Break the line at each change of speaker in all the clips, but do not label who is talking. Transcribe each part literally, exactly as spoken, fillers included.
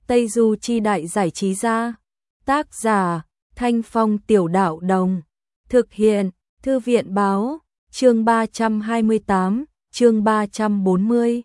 Tây Du Chi Đại Giải Trí Gia. Tác giả Thanh Phong Tiểu Đạo Đồng. Thực hiện Thư viện Báo. Chương ba trăm hai mươi tám, chương ba trăm bốn mươi.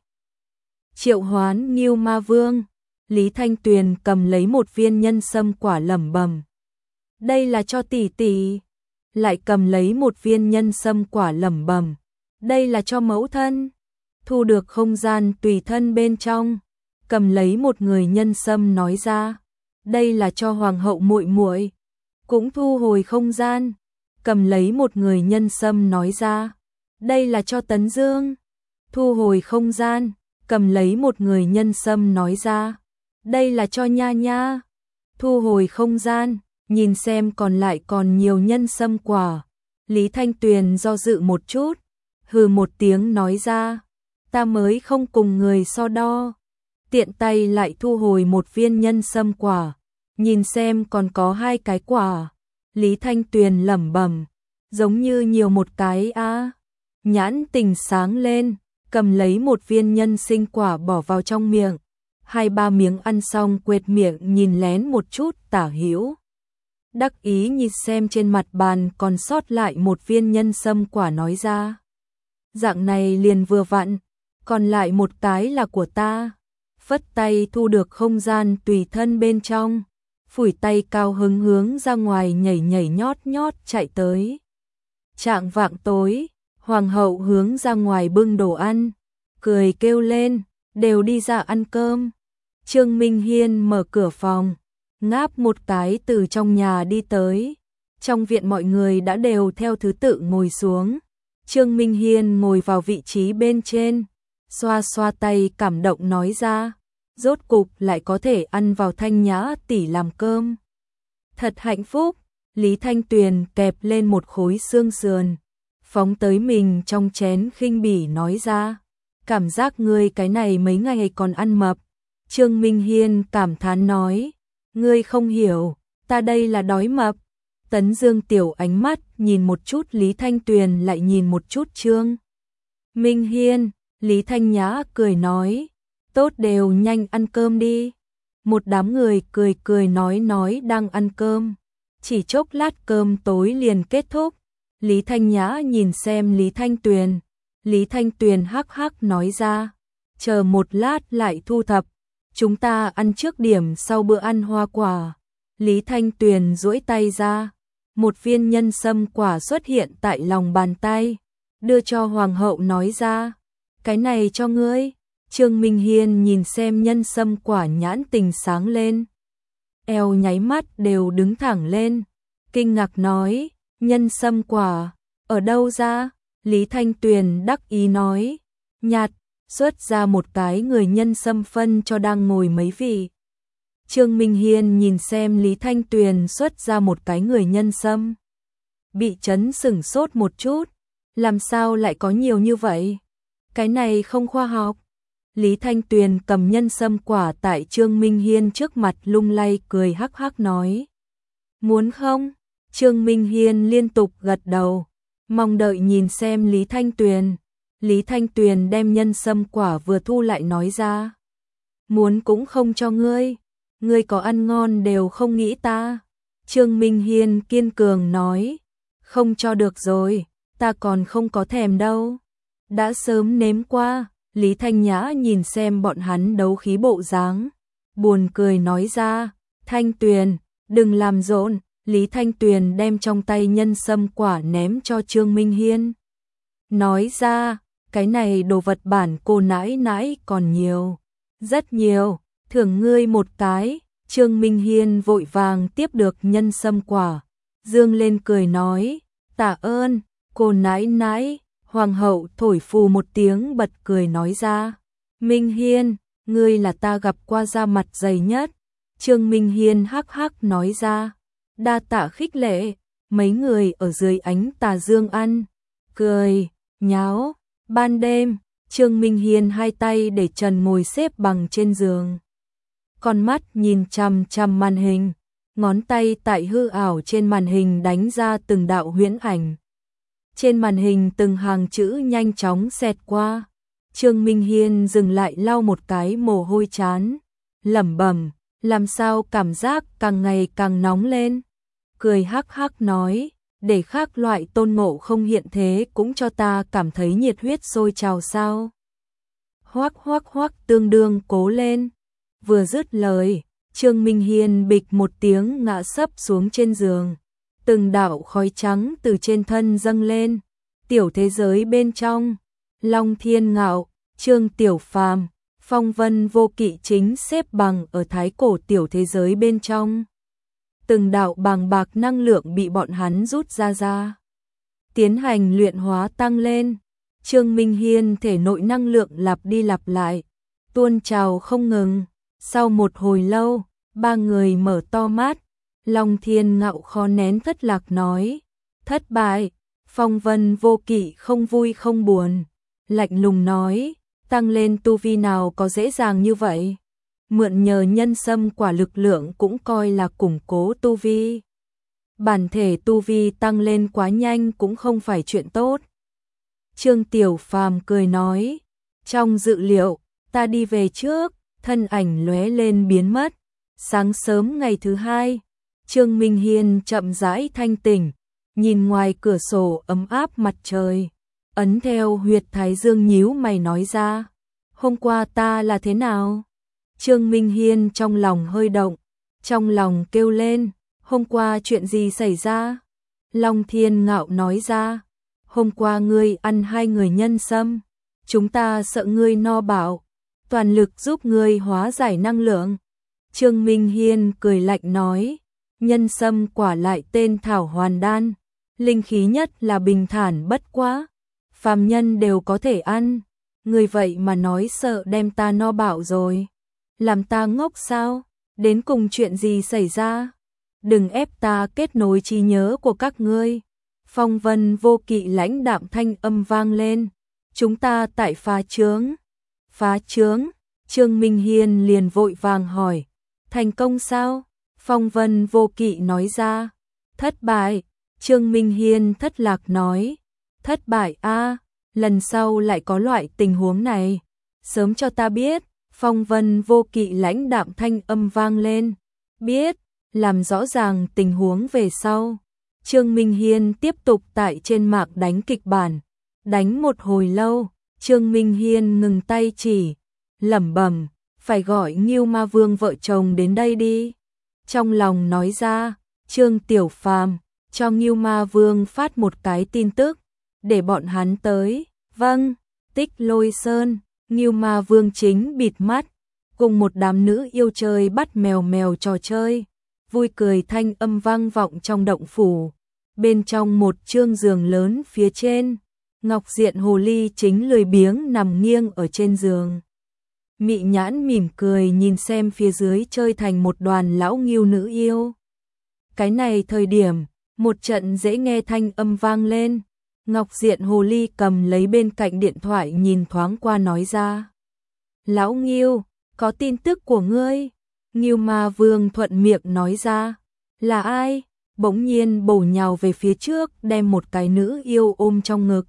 Triệu hoán Ngưu Ma Vương. Lý Thanh Tuyền cầm lấy một viên nhân sâm quả lẩm bẩm. Đây là cho tỷ tỷ. Lại cầm lấy một viên nhân sâm quả lẩm bẩm. Đây là cho mẫu thân. Thu được không gian tùy thân bên trong. Cầm lấy một người nhân sâm nói ra. Đây là cho hoàng hậu muội muội. Cũng thu hồi không gian. Cầm lấy một người nhân sâm nói ra. Đây là cho Tấn Dương. Thu hồi không gian. Cầm lấy một người nhân sâm nói ra. Đây là cho Nha Nha. Thu hồi không gian. Nhìn xem còn lại còn nhiều nhân sâm quả. Lý Thanh Tuyền do dự một chút. Hừ một tiếng nói ra. Ta mới không cùng người so đo. Tiện tay lại thu hồi một viên nhân sâm quả. Nhìn xem còn có hai cái quả. Lý Thanh Tuyền lẩm bẩm. Giống như nhiều một cái a. À. Nhãn tình sáng lên. Cầm lấy một viên nhân sinh quả bỏ vào trong miệng. Hai ba miếng ăn xong quệt miệng nhìn lén một chút Tả Hữu. Đắc ý nhìn xem trên mặt bàn còn sót lại một viên nhân sâm quả nói ra. Dạng này liền vừa vặn. Còn lại một cái là của ta. Phất tay thu được không gian tùy thân bên trong. Phủi tay cao hứng hướng ra ngoài nhảy nhảy nhót nhót chạy tới. Trạng vạng tối. Hoàng hậu hướng ra ngoài bưng đồ ăn. Cười kêu lên. Đều đi ra ăn cơm. Trương Minh Hiên mở cửa phòng. Ngáp một cái từ trong nhà đi tới. Trong viện mọi người đã đều theo thứ tự ngồi xuống. Trương Minh Hiên ngồi vào vị trí bên trên. Xoa xoa tay cảm động nói ra. Rốt cục lại có thể ăn vào Thanh Nhã tỷ làm cơm. Thật hạnh phúc. Lý Thanh Tuyền kẹp lên một khối xương sườn. Phóng tới mình trong chén khinh bỉ nói ra. Cảm giác ngươi cái này mấy ngày còn ăn mập. Trương Minh Hiên cảm thán nói. Ngươi không hiểu, ta đây là đói mập. Tấn Dương tiểu ánh mắt nhìn một chút Lý Thanh Tuyền lại nhìn một chút Trương Minh Hiên. Lý Thanh Nhã cười nói. Tốt đều nhanh ăn cơm đi. Một đám người cười cười nói nói đang ăn cơm. Chỉ chốc lát cơm tối liền kết thúc. Lý Thanh Nhã nhìn xem Lý Thanh Tuyền. Lý Thanh Tuyền hắc hắc nói ra. Chờ một lát lại thu thập. Chúng ta ăn trước điểm sau bữa ăn hoa quả. Lý Thanh Tuyền duỗi tay ra. Một viên nhân sâm quả xuất hiện tại lòng bàn tay. Đưa cho hoàng hậu nói ra. Cái này cho ngươi. Trương Minh Hiên nhìn xem nhân sâm quả nhãn tình sáng lên. Eo nháy mắt đều đứng thẳng lên. Kinh ngạc nói. Nhân sâm quả. Ở đâu ra? Lý Thanh Tuyền đắc ý nói. Nhạt. Xuất ra một cái người nhân sâm phân cho đang ngồi mấy vị. Trương Minh Hiên nhìn xem Lý Thanh Tuyền xuất ra một cái người nhân sâm. Bị chấn sửng sốt một chút. Làm sao lại có nhiều như vậy? Cái này không khoa học. Lý Thanh Tuyền cầm nhân sâm quả tại Trương Minh Hiên trước mặt lung lay cười hắc hắc nói. Muốn không? Trương Minh Hiên liên tục gật đầu. Mong đợi nhìn xem Lý Thanh Tuyền. Lý Thanh Tuyền đem nhân sâm quả vừa thu lại nói ra. Muốn cũng không cho ngươi. Ngươi có ăn ngon đều không nghĩ ta. Trương Minh Hiên kiên cường nói. Không cho được rồi. Ta còn không có thèm đâu. Đã sớm nếm qua. Lý Thanh Nhã nhìn xem bọn hắn đấu khí bộ dáng. Buồn cười nói ra. Thanh Tuyền, đừng làm rộn. Lý Thanh Tuyền đem trong tay nhân sâm quả ném cho Trương Minh Hiên. Nói ra. Cái này đồ vật bản cô nãi nãi còn nhiều. Rất nhiều. Thưởng ngươi một cái. Trương Minh Hiên vội vàng tiếp được nhân sâm quả. Dương lên cười nói. Tạ ơn. Cô nãi nãi. Hoàng hậu thổi phù một tiếng bật cười nói ra. Minh Hiên. Ngươi là ta gặp qua da mặt dày nhất. Trương Minh Hiên hắc hắc nói ra. Đa tạ khích lệ. Mấy người ở dưới ánh tà dương ăn. Cười. Nháo. Ban đêm, Trương Minh Hiên hai tay để trần ngồi xếp bằng trên giường. Con mắt nhìn chằm chằm màn hình, ngón tay tại hư ảo trên màn hình đánh ra từng đạo huyễn ảnh. Trên màn hình từng hàng chữ nhanh chóng xẹt qua. Trương Minh Hiên dừng lại lau một cái mồ hôi trán, lẩm bẩm, làm sao cảm giác càng ngày càng nóng lên. Cười hắc hắc nói, để khác loại Tôn Ngộ Không hiện thế cũng cho ta cảm thấy nhiệt huyết sôi trào sao. Hoắc hoắc hoắc tương đương cố lên. Vừa dứt lời, Trương Minh Hiên bịch một tiếng ngã sấp xuống trên giường. Từng đạo khói trắng từ trên thân dâng lên. Tiểu thế giới bên trong, Long Thiên Ngạo, Trương Tiểu Phàm, Phong Vân Vô Kỵ chính xếp bằng ở thái cổ tiểu thế giới bên trong. Từng đạo bàng bạc năng lượng bị bọn hắn rút ra ra. Tiến hành luyện hóa tăng lên. Trương Minh Hiên thể nội năng lượng lặp đi lặp lại, tuôn trào không ngừng. Sau một hồi lâu, ba người mở to mắt. Long Thiên Ngạo khó nén thất lạc nói, thất bại. Phong Vân Vô Kỵ không vui không buồn, lạnh lùng nói, tăng lên tu vi nào có dễ dàng như vậy. Mượn nhờ nhân sâm quả lực lượng cũng coi là củng cố tu vi. Bản thể tu vi tăng lên quá nhanh cũng không phải chuyện tốt. Trương Tiểu Phàm cười nói, trong dự liệu, ta đi về trước. Thân ảnh lóe lên biến mất. Sáng sớm ngày thứ hai, Trương Minh Hiên chậm rãi thanh tỉnh, nhìn ngoài cửa sổ ấm áp mặt trời, ấn theo huyệt thái dương nhíu mày nói ra, hôm qua ta là thế nào? Trương Minh Hiên trong lòng hơi động, trong lòng kêu lên, hôm qua chuyện gì xảy ra? Long Thiên Ngạo nói ra, hôm qua ngươi ăn hai người nhân sâm, chúng ta sợ ngươi no bạo, toàn lực giúp ngươi hóa giải năng lượng. Trương Minh Hiên cười lạnh nói, nhân sâm quả lại tên thảo hoàn đan, linh khí nhất là bình thản bất quá, phàm nhân đều có thể ăn, người vậy mà nói sợ đem ta no bạo rồi, làm ta ngốc sao? Đến cùng chuyện gì xảy ra? Đừng ép ta kết nối trí nhớ của các ngươi. Phong Vân Vô Kỵ lãnh đạm thanh âm vang lên, chúng ta tại phá trướng. Phá trướng? Trương Minh Hiên liền vội vàng hỏi, thành công sao? Phong Vân Vô Kỵ nói ra, thất bại. Trương Minh Hiên thất lạc nói, thất bại a, lần sau lại có loại tình huống này, sớm cho ta biết. Phong Vân Vô Kỵ lãnh đạm thanh âm vang lên, biết, làm rõ ràng tình huống về sau. Trương Minh Hiên tiếp tục tại trên mạng đánh kịch bản, đánh một hồi lâu, Trương Minh Hiên ngừng tay chỉ, lẩm bẩm, phải gọi Ngưu Ma Vương vợ chồng đến đây đi. Trong lòng nói ra, Trương Tiểu Phàm cho Ngưu Ma Vương phát một cái tin tức, để bọn hắn tới. Vâng. Tích Lôi Sơn, Ngưu Ma Vương chính bịt mắt, cùng một đám nữ yêu chơi bắt mèo mèo trò chơi, vui cười thanh âm vang vọng trong động phủ. Bên trong một trương giường lớn phía trên, Ngọc Diện Hồ Ly chính lười biếng nằm nghiêng ở trên giường. Mị nhãn mỉm cười nhìn xem phía dưới chơi thành một đoàn lão ngưu nữ yêu. Cái này thời điểm, một trận dễ nghe thanh âm vang lên. Ngọc Diện Hồ Ly cầm lấy bên cạnh điện thoại nhìn thoáng qua nói ra. Lão Ngưu, có tin tức của ngươi. Ngưu Ma Vương thuận miệng nói ra. Là ai? Bỗng nhiên bổ nhào về phía trước đem một cái nữ yêu ôm trong ngực.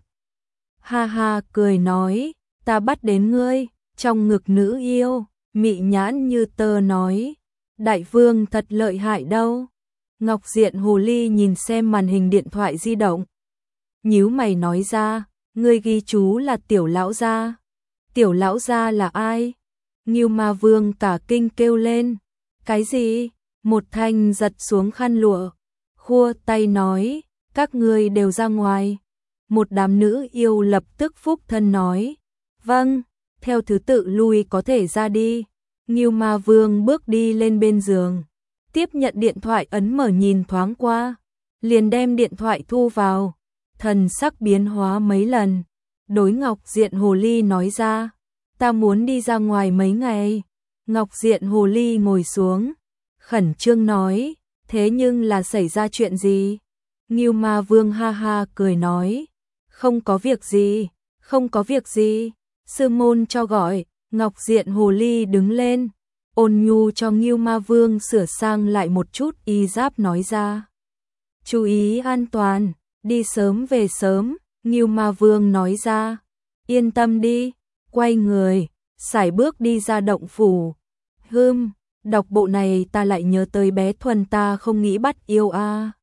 Ha ha cười nói, ta bắt đến ngươi. Trong ngực nữ yêu, mị nhãn như tơ nói. Đại vương thật lợi hại đâu. Ngọc Diện Hồ Ly nhìn xem màn hình điện thoại di động. Nhíu mày nói ra, ngươi ghi chú là tiểu lão gia. Tiểu lão gia là ai? Ngưu Ma Vương cả kinh kêu lên. Cái gì? Một thanh giật xuống khăn lụa, khua tay nói, các ngươi đều ra ngoài. Một đám nữ yêu lập tức phúc thân nói, vâng, theo thứ tự lui có thể ra đi. Ngưu Ma Vương bước đi lên bên giường, tiếp nhận điện thoại ấn mở nhìn thoáng qua, liền đem điện thoại thu vào, thần sắc biến hóa mấy lần. Đối Ngọc Diện Hồ Ly nói ra, ta muốn đi ra ngoài mấy ngày. Ngọc Diện Hồ Ly ngồi xuống, khẩn trương nói, thế nhưng là xảy ra chuyện gì? Ngưu Ma Vương ha ha cười nói, không có việc gì, không có việc gì, sư môn cho gọi. Ngọc Diện Hồ Ly đứng lên, ôn nhu cho Ngưu Ma Vương sửa sang lại một chút y giáp nói ra. Chú ý an toàn, đi sớm về sớm. Ngưu Ma Vương nói ra, yên tâm đi, quay người, sải bước đi ra động phủ. Hừm, Đọc bộ này ta lại nhớ tới bé Thuần ta không nghĩ bắt yêu a.